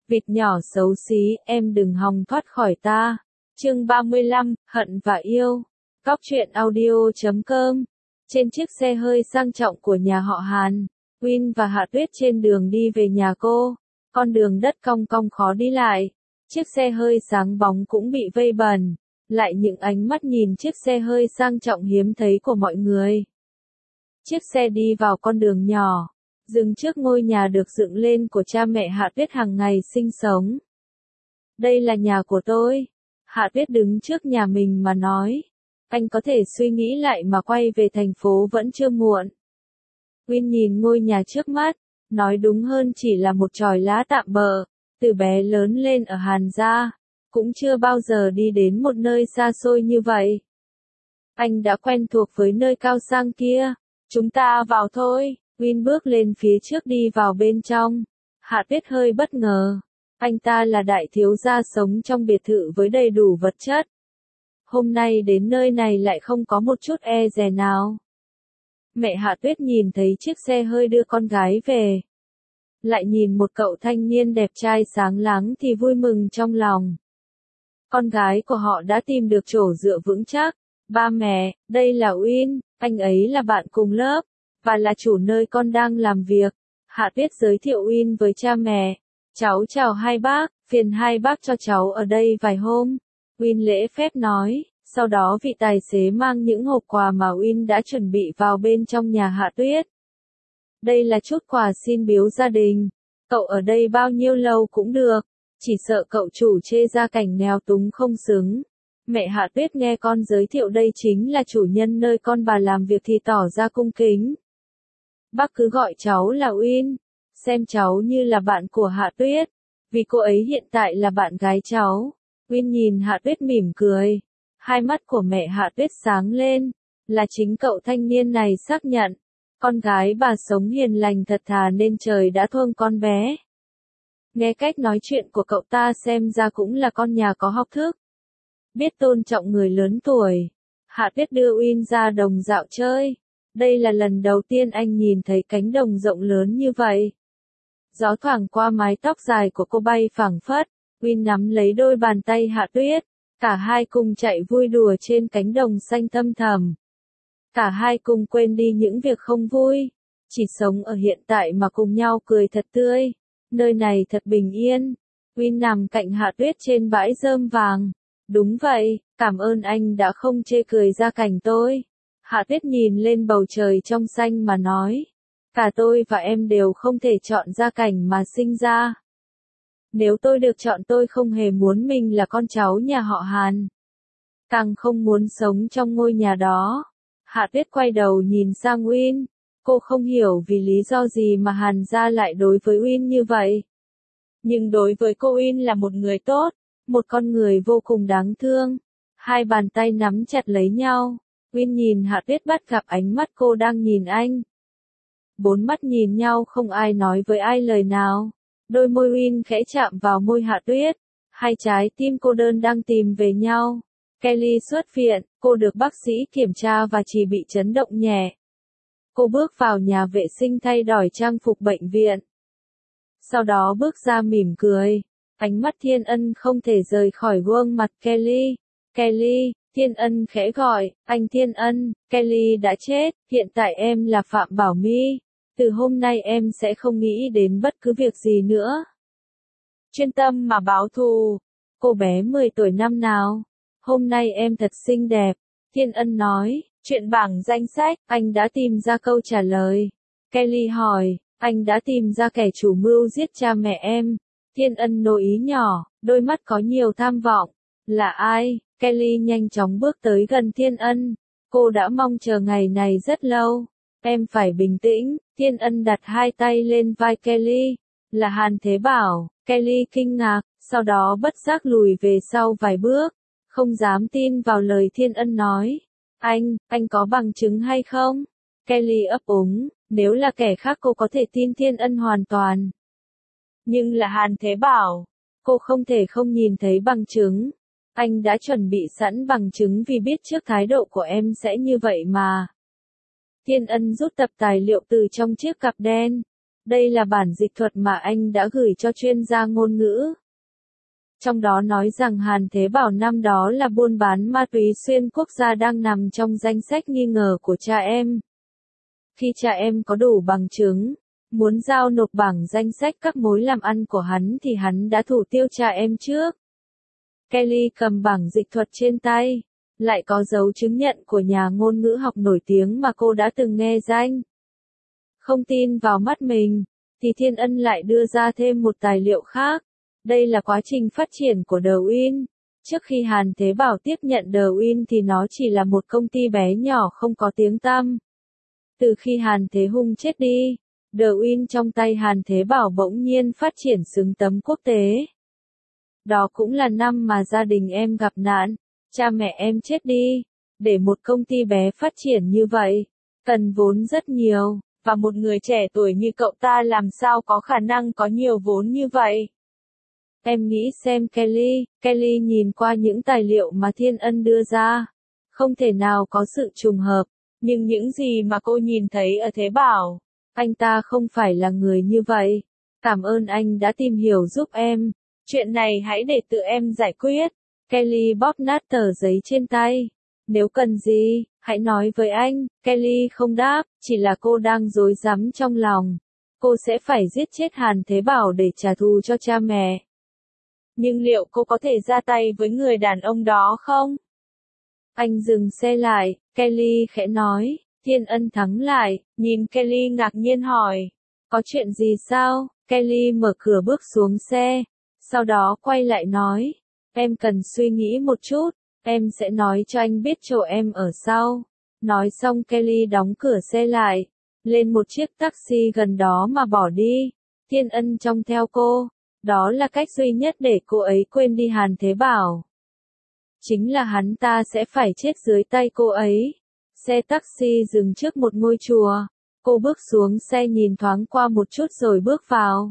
Vịt nhỏ xấu xí, em đừng hòng thoát khỏi ta. Chương 35, Hận và Yêu. Cóc truyện audio.com. Trên chiếc xe hơi sang trọng của nhà họ Hàn, Win và Hạ Tuyết trên đường đi về nhà cô. Con đường đất cong cong khó đi lại. Chiếc xe hơi sáng bóng cũng bị vây bẩn. Lại những ánh mắt nhìn chiếc xe hơi sang trọng hiếm thấy của mọi người. Chiếc xe đi vào con đường nhỏ, dừng trước ngôi nhà được dựng lên của cha mẹ Hạ Tuyết hàng ngày sinh sống. Đây là nhà của tôi. Hạ Tuyết đứng trước nhà mình mà nói. Anh có thể suy nghĩ lại mà quay về thành phố vẫn chưa muộn. Win nhìn ngôi nhà trước mắt, nói đúng hơn chỉ là một chòi lá tạm bợ, từ bé lớn lên ở Hàn gia, cũng chưa bao giờ đi đến một nơi xa xôi như vậy. Anh đã quen thuộc với nơi cao sang kia. Chúng ta vào thôi. Win bước lên phía trước đi vào bên trong. Hạ Tuyết hơi bất ngờ. Anh ta là đại thiếu gia sống trong biệt thự với đầy đủ vật chất. Hôm nay đến nơi này lại không có một chút e dè nào. Mẹ Hạ Tuyết nhìn thấy chiếc xe hơi đưa con gái về. Lại nhìn một cậu thanh niên đẹp trai sáng láng thì vui mừng trong lòng. Con gái của họ đã tìm được chỗ dựa vững chắc. Ba mẹ, đây là Win, anh ấy là bạn cùng lớp, và là chủ nơi con đang làm việc. Hạ Tuyết giới thiệu Win với cha mẹ. Cháu chào hai bác, phiền hai bác cho cháu ở đây vài hôm. Win lễ phép nói, sau đó vị tài xế mang những hộp quà mà Win đã chuẩn bị vào bên trong nhà Hạ Tuyết. Đây là chút quà xin biếu gia đình. Cậu ở đây bao nhiêu lâu cũng được, chỉ sợ cậu chủ chê gia cảnh nghèo túng không xứng. Mẹ Hạ Tuyết nghe con giới thiệu đây chính là chủ nhân nơi con bà làm việc thì tỏ ra cung kính. Bác cứ gọi cháu là Win, xem cháu như là bạn của Hạ Tuyết, vì cô ấy hiện tại là bạn gái cháu. Win nhìn Hạ Tuyết mỉm cười, hai mắt của mẹ Hạ Tuyết sáng lên, là chính cậu thanh niên này xác nhận, con gái bà sống hiền lành thật thà nên trời đã thương con bé. Nghe cách nói chuyện của cậu ta xem ra cũng là con nhà có học thức, biết tôn trọng người lớn tuổi. Hạ Tuyết đưa Win ra đồng dạo chơi. Đây là lần đầu tiên anh nhìn thấy cánh đồng rộng lớn như vậy. Gió thoảng qua mái tóc dài của cô bay phảng phất. Win nắm lấy đôi bàn tay Hạ Tuyết. Cả hai cùng chạy vui đùa trên cánh đồng xanh thâm thẳm. Cả hai cùng quên đi những việc không vui. Chỉ sống ở hiện tại mà cùng nhau cười thật tươi. Nơi này thật bình yên. Win nằm cạnh Hạ Tuyết trên bãi rơm vàng. Đúng vậy, cảm ơn anh đã không chê cười gia cảnh tôi. Hạ Tuyết nhìn lên bầu trời trong xanh mà nói. Cả tôi và em đều không thể chọn gia cảnh mà sinh ra. Nếu tôi được chọn tôi không hề muốn mình là con cháu nhà họ Hàn. Càng không muốn sống trong ngôi nhà đó. Hạ Tuyết quay đầu nhìn sang Win. Cô không hiểu vì lý do gì mà Hàn gia lại đối với Win như vậy. Nhưng đối với cô Win là một người tốt. Một con người vô cùng đáng thương. Hai bàn tay nắm chặt lấy nhau. Win nhìn Hạ Tuyết bắt gặp ánh mắt cô đang nhìn anh. Bốn mắt nhìn nhau không ai nói với ai lời nào. Đôi môi Win khẽ chạm vào môi Hạ Tuyết. Hai trái tim cô đơn đang tìm về nhau. Kelly xuất viện, cô được bác sĩ kiểm tra và chỉ bị chấn động nhẹ. Cô bước vào nhà vệ sinh thay đổi trang phục bệnh viện. Sau đó bước ra mỉm cười. Ánh mắt Thiên Ân không thể rời khỏi gương mặt Kelly. Kelly, Thiên Ân khẽ gọi, anh Thiên Ân, Kelly đã chết, hiện tại em là Phạm Bảo My. Từ hôm nay em sẽ không nghĩ đến bất cứ việc gì nữa. Chuyên tâm mà báo thù. Cô bé 10 tuổi năm nào? Hôm nay em thật xinh đẹp. Thiên Ân nói, chuyện bảng danh sách, anh đã tìm ra câu trả lời. Kelly hỏi, anh đã tìm ra kẻ chủ mưu giết cha mẹ em. Thiên Ân nổi ý nhỏ, đôi mắt có nhiều tham vọng. Là ai? Kelly nhanh chóng bước tới gần Thiên Ân. Cô đã mong chờ ngày này rất lâu. Em phải bình tĩnh. Thiên Ân đặt hai tay lên vai Kelly. Là Hàn Thế Bảo. Kelly kinh ngạc, sau đó bất giác lùi về sau vài bước. Không dám tin vào lời Thiên Ân nói. Anh có bằng chứng hay không? Kelly ấp úng, nếu là kẻ khác cô có thể tin Thiên Ân hoàn toàn. Nhưng là Hàn Thế Bảo, cô không thể không nhìn thấy bằng chứng. Anh đã chuẩn bị sẵn bằng chứng vì biết trước thái độ của em sẽ như vậy mà. Thiên Ân rút tập tài liệu từ trong chiếc cặp đen. Đây là bản dịch thuật mà anh đã gửi cho chuyên gia ngôn ngữ. Trong đó nói rằng Hàn Thế Bảo năm đó là buôn bán ma túy xuyên quốc gia đang nằm trong danh sách nghi ngờ của cha em. Khi cha em có đủ bằng chứng, muốn giao nộp bảng danh sách các mối làm ăn của hắn thì hắn đã thủ tiêu cha em trước. Kelly cầm bảng dịch thuật trên tay, lại có dấu chứng nhận của nhà ngôn ngữ học nổi tiếng mà cô đã từng nghe danh. Không tin vào mắt mình, thì Thiên Ân lại đưa ra thêm một tài liệu khác. Đây là quá trình phát triển của The Win. Trước khi Hàn Thế Bảo tiếp nhận The Win thì nó chỉ là một công ty bé nhỏ không có tiếng tăm. Từ khi Hàn Thế Hung chết đi, The Win trong tay Hàn Thế Bảo bỗng nhiên phát triển xứng tấm quốc tế. Đó cũng là năm mà gia đình em gặp nạn, cha mẹ em chết đi. Để một công ty bé phát triển như vậy, cần vốn rất nhiều, và một người trẻ tuổi như cậu ta làm sao có khả năng có nhiều vốn như vậy. Em nghĩ xem Kelly nhìn qua những tài liệu mà Thiên Ân đưa ra. Không thể nào có sự trùng hợp, nhưng những gì mà cô nhìn thấy ở Thế Bảo, anh ta không phải là người như vậy. Cảm ơn anh đã tìm hiểu giúp em. Chuyện này hãy để tự em giải quyết. Kelly bóp nát tờ giấy trên tay. Nếu cần gì, hãy nói với anh. Kelly không đáp, chỉ là cô đang rối rắm trong lòng. Cô sẽ phải giết chết Hàn Thế Bảo để trả thù cho cha mẹ. Nhưng liệu cô có thể ra tay với người đàn ông đó không? Anh dừng xe lại, Kelly khẽ nói. Thiên Ân thắng lại, nhìn Kelly ngạc nhiên hỏi. Có chuyện gì sao? Kelly mở cửa bước xuống xe. Sau đó quay lại nói. Em cần suy nghĩ một chút. Em sẽ nói cho anh biết chỗ em ở sau. Nói xong Kelly đóng cửa xe lại. Lên một chiếc taxi gần đó mà bỏ đi. Thiên Ân trông theo cô. Đó là cách duy nhất để cô ấy quên đi Hàn Thế Bảo. Chính là hắn ta sẽ phải chết dưới tay cô ấy. Xe taxi dừng trước một ngôi chùa. Cô bước xuống xe nhìn thoáng qua một chút rồi bước vào.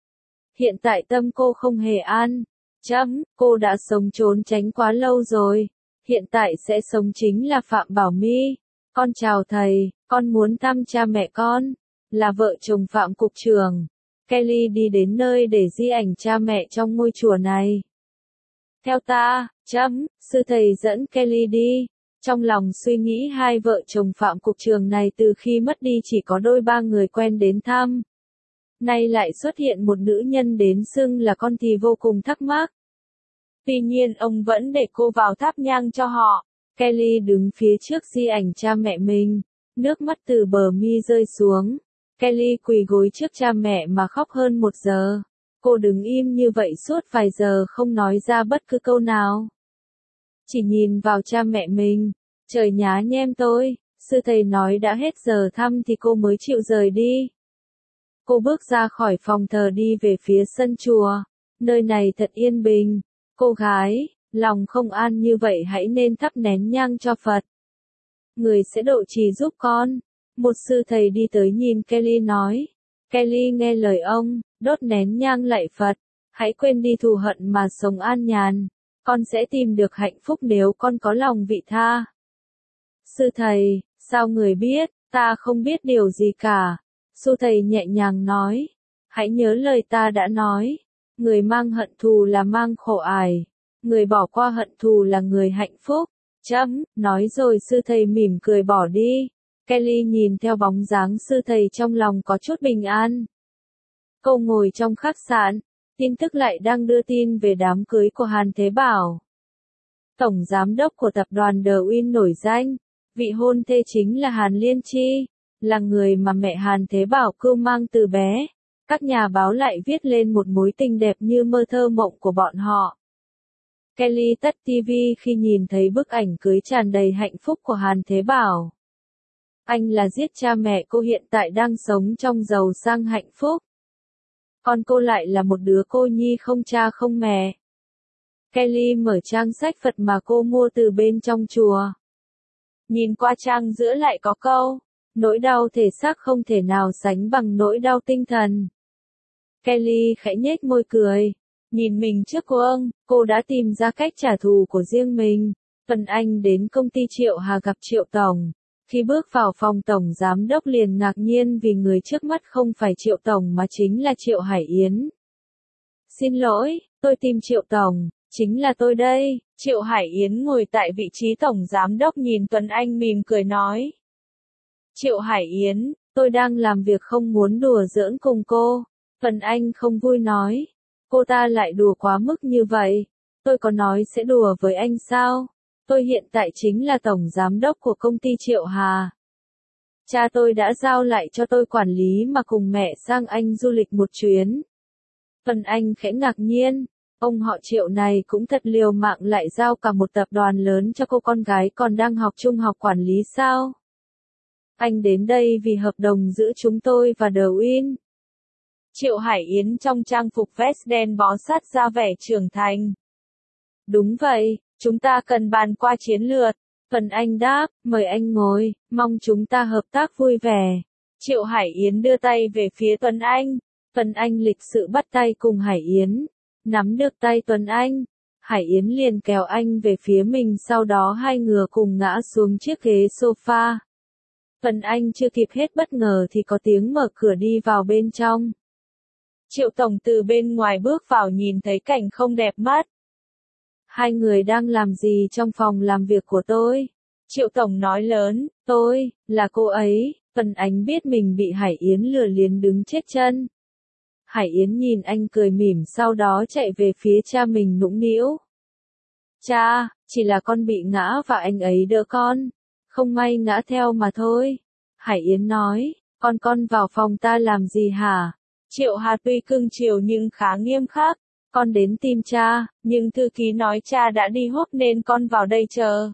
Hiện tại tâm cô không hề an. Cô đã sống trốn tránh quá lâu rồi. Hiện tại sẽ sống chính là Phạm Bảo My. Con chào thầy, con muốn thăm cha mẹ con. Là vợ chồng Phạm cục trưởng. Kelly đi đến nơi để di ảnh cha mẹ trong ngôi chùa này. Theo ta, sư thầy dẫn Kelly đi. Trong lòng suy nghĩ hai vợ chồng Phạm cục trưởng này từ khi mất đi chỉ có đôi ba người quen đến thăm. Nay lại xuất hiện một nữ nhân đến xưng là con thì vô cùng thắc mắc. Tuy nhiên ông vẫn để cô vào thắp nhang cho họ. Kelly đứng phía trước di ảnh cha mẹ mình. Nước mắt từ bờ mi rơi xuống. Kelly quỳ gối trước cha mẹ mà khóc hơn 1 giờ. Cô đứng im như vậy suốt vài giờ không nói ra bất cứ câu nào. Chỉ nhìn vào cha mẹ mình. Trời nhá nhem tôi, sư thầy nói đã hết giờ thăm thì cô mới chịu rời đi. Cô bước ra khỏi phòng thờ đi về phía sân chùa. Nơi này thật yên bình. Cô gái, lòng không an như vậy hãy nên thắp nén nhang cho Phật. Người sẽ độ trì giúp con. Một sư thầy đi tới nhìn Kelly nói. Kelly nghe lời ông, đốt nén nhang lạy Phật. Hãy quên đi thù hận mà sống an nhàn. Con sẽ tìm được hạnh phúc nếu con có lòng vị tha. Sư thầy, sao người biết, ta không biết điều gì cả. Sư thầy nhẹ nhàng nói. Hãy nhớ lời ta đã nói. Người mang hận thù là mang khổ ải. Người bỏ qua hận thù là người hạnh phúc. Nói rồi sư thầy mỉm cười bỏ đi. Kelly nhìn theo bóng dáng sư thầy trong lòng có chút bình an. Cô ngồi trong khách sạn. Tin tức lại đang đưa tin về đám cưới của Hàn Thế Bảo. Tổng giám đốc của tập đoàn The Win nổi danh. Vị hôn thê chính là Hàn Liên Chi. Là người mà mẹ Hàn Thế Bảo cưu mang từ bé. Các nhà báo lại viết lên một mối tình đẹp như mơ thơ mộng của bọn họ. Kelly tắt TV khi nhìn thấy bức ảnh cưới tràn đầy hạnh phúc của Hàn Thế Bảo. Anh là giết cha mẹ cô hiện tại đang sống trong giàu sang hạnh phúc. Còn cô lại là một đứa cô nhi không cha không mẹ. Kelly mở trang sách Phật mà cô mua từ bên trong chùa. Nhìn qua trang giữa lại có câu. Nỗi đau thể xác không thể nào sánh bằng nỗi đau tinh thần. Kelly khẽ nhếch môi cười. Nhìn mình trước gương, cô đã tìm ra cách trả thù của riêng mình. Phần anh đến công ty Triệu Hà gặp Triệu Tổng. Khi bước vào phòng tổng giám đốc liền ngạc nhiên vì người trước mắt không phải Triệu Tổng mà chính là Triệu Hải Yến. Xin lỗi, tôi tìm Triệu Tổng, chính là tôi đây. Triệu Hải Yến ngồi tại vị trí tổng giám đốc nhìn Tuấn Anh mỉm cười nói. Triệu Hải Yến, tôi đang làm việc không muốn đùa giỡn cùng cô. Tuấn Anh không vui nói. Cô ta lại đùa quá mức như vậy. Tôi có nói sẽ đùa với anh sao? Tôi hiện tại chính là tổng giám đốc của công ty Triệu Hà. Cha tôi đã giao lại cho tôi quản lý mà cùng mẹ sang Anh du lịch một chuyến. Tuấn Anh khẽ ngạc nhiên. Ông họ Triệu này cũng thật liều mạng lại giao cả một tập đoàn lớn cho cô con gái còn đang học trung học quản lý sao? Anh đến đây vì hợp đồng giữa chúng tôi và The Win. Triệu Hải Yến trong trang phục vest đen bó sát ra vẻ trưởng thành. Đúng vậy, chúng ta cần bàn qua chiến lược. Tuấn Anh đáp, mời anh ngồi, mong chúng ta hợp tác vui vẻ. Triệu Hải Yến đưa tay về phía Tuấn Anh. Tuấn Anh lịch sự bắt tay cùng Hải Yến. Nắm được tay Tuấn Anh, Hải Yến liền kéo anh về phía mình, sau đó hai người cùng ngã xuống chiếc ghế sofa. Tuấn Anh chưa kịp hết bất ngờ thì có tiếng mở cửa đi vào bên trong. Triệu Tổng từ bên ngoài bước vào nhìn thấy cảnh không đẹp mắt. Hai người đang làm gì trong phòng làm việc của tôi? Triệu Tổng nói lớn, tôi, là cô ấy. Tuấn Anh biết mình bị Hải Yến lừa liền đứng chết chân. Hải Yến nhìn anh cười mỉm sau đó chạy về phía cha mình nũng nịu. Cha, chỉ là con bị ngã và anh ấy đỡ con. Không may ngã theo mà thôi. Hải Yến nói, con vào phòng ta làm gì hả? Triệu Hà tuy cưng chiều nhưng khá nghiêm khắc. Con đến tìm cha, nhưng thư ký nói cha đã đi húp nên con vào đây chờ.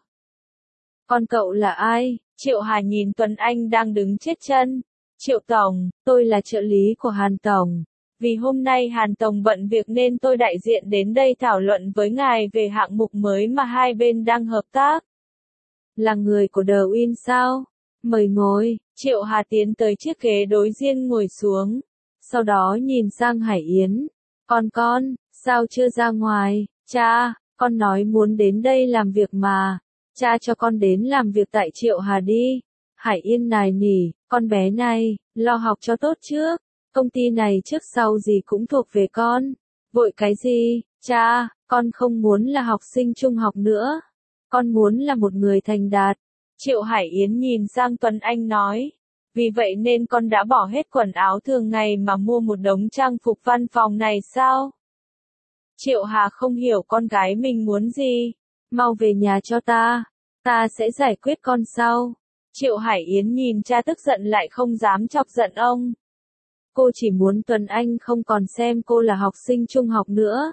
Con cậu là ai? Triệu Hà nhìn Tuấn Anh đang đứng chết chân. Triệu Tổng, tôi là trợ lý của Hàn Tổng. Vì hôm nay Hàn Tổng bận việc nên tôi đại diện đến đây thảo luận với ngài về hạng mục mới mà hai bên đang hợp tác. Là người của The Win sao? Mời ngồi. Triệu Hà tiến tới chiếc ghế đối diện ngồi xuống. Sau đó nhìn sang Hải Yến. Con, sao chưa ra ngoài? Cha, con nói muốn đến đây làm việc mà. Cha cho con đến làm việc tại Triệu Hà đi. Hải Yến nài nỉ, con bé này, lo học cho tốt trước. Công ty này trước sau gì cũng thuộc về con. Vội cái gì? Cha, con không muốn là học sinh trung học nữa. Con muốn là một người thành đạt. Triệu Hải Yến nhìn sang Tuấn Anh nói. Vì vậy nên con đã bỏ hết quần áo thường ngày mà mua một đống trang phục văn phòng này sao? Triệu Hà không hiểu con gái mình muốn gì. Mau về nhà cho ta. Ta sẽ giải quyết con sau. Triệu Hải Yến nhìn cha tức giận lại không dám chọc giận ông. Cô chỉ muốn Tuấn Anh không còn xem cô là học sinh trung học nữa.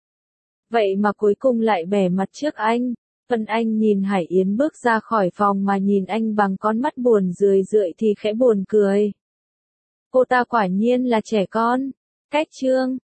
Vậy mà cuối cùng lại bẻ mặt trước anh. Tuấn Anh nhìn Hải Yến bước ra khỏi phòng mà nhìn anh bằng con mắt buồn rười rượi thì khẽ buồn cười. Cô ta quả nhiên là trẻ con. Cách chương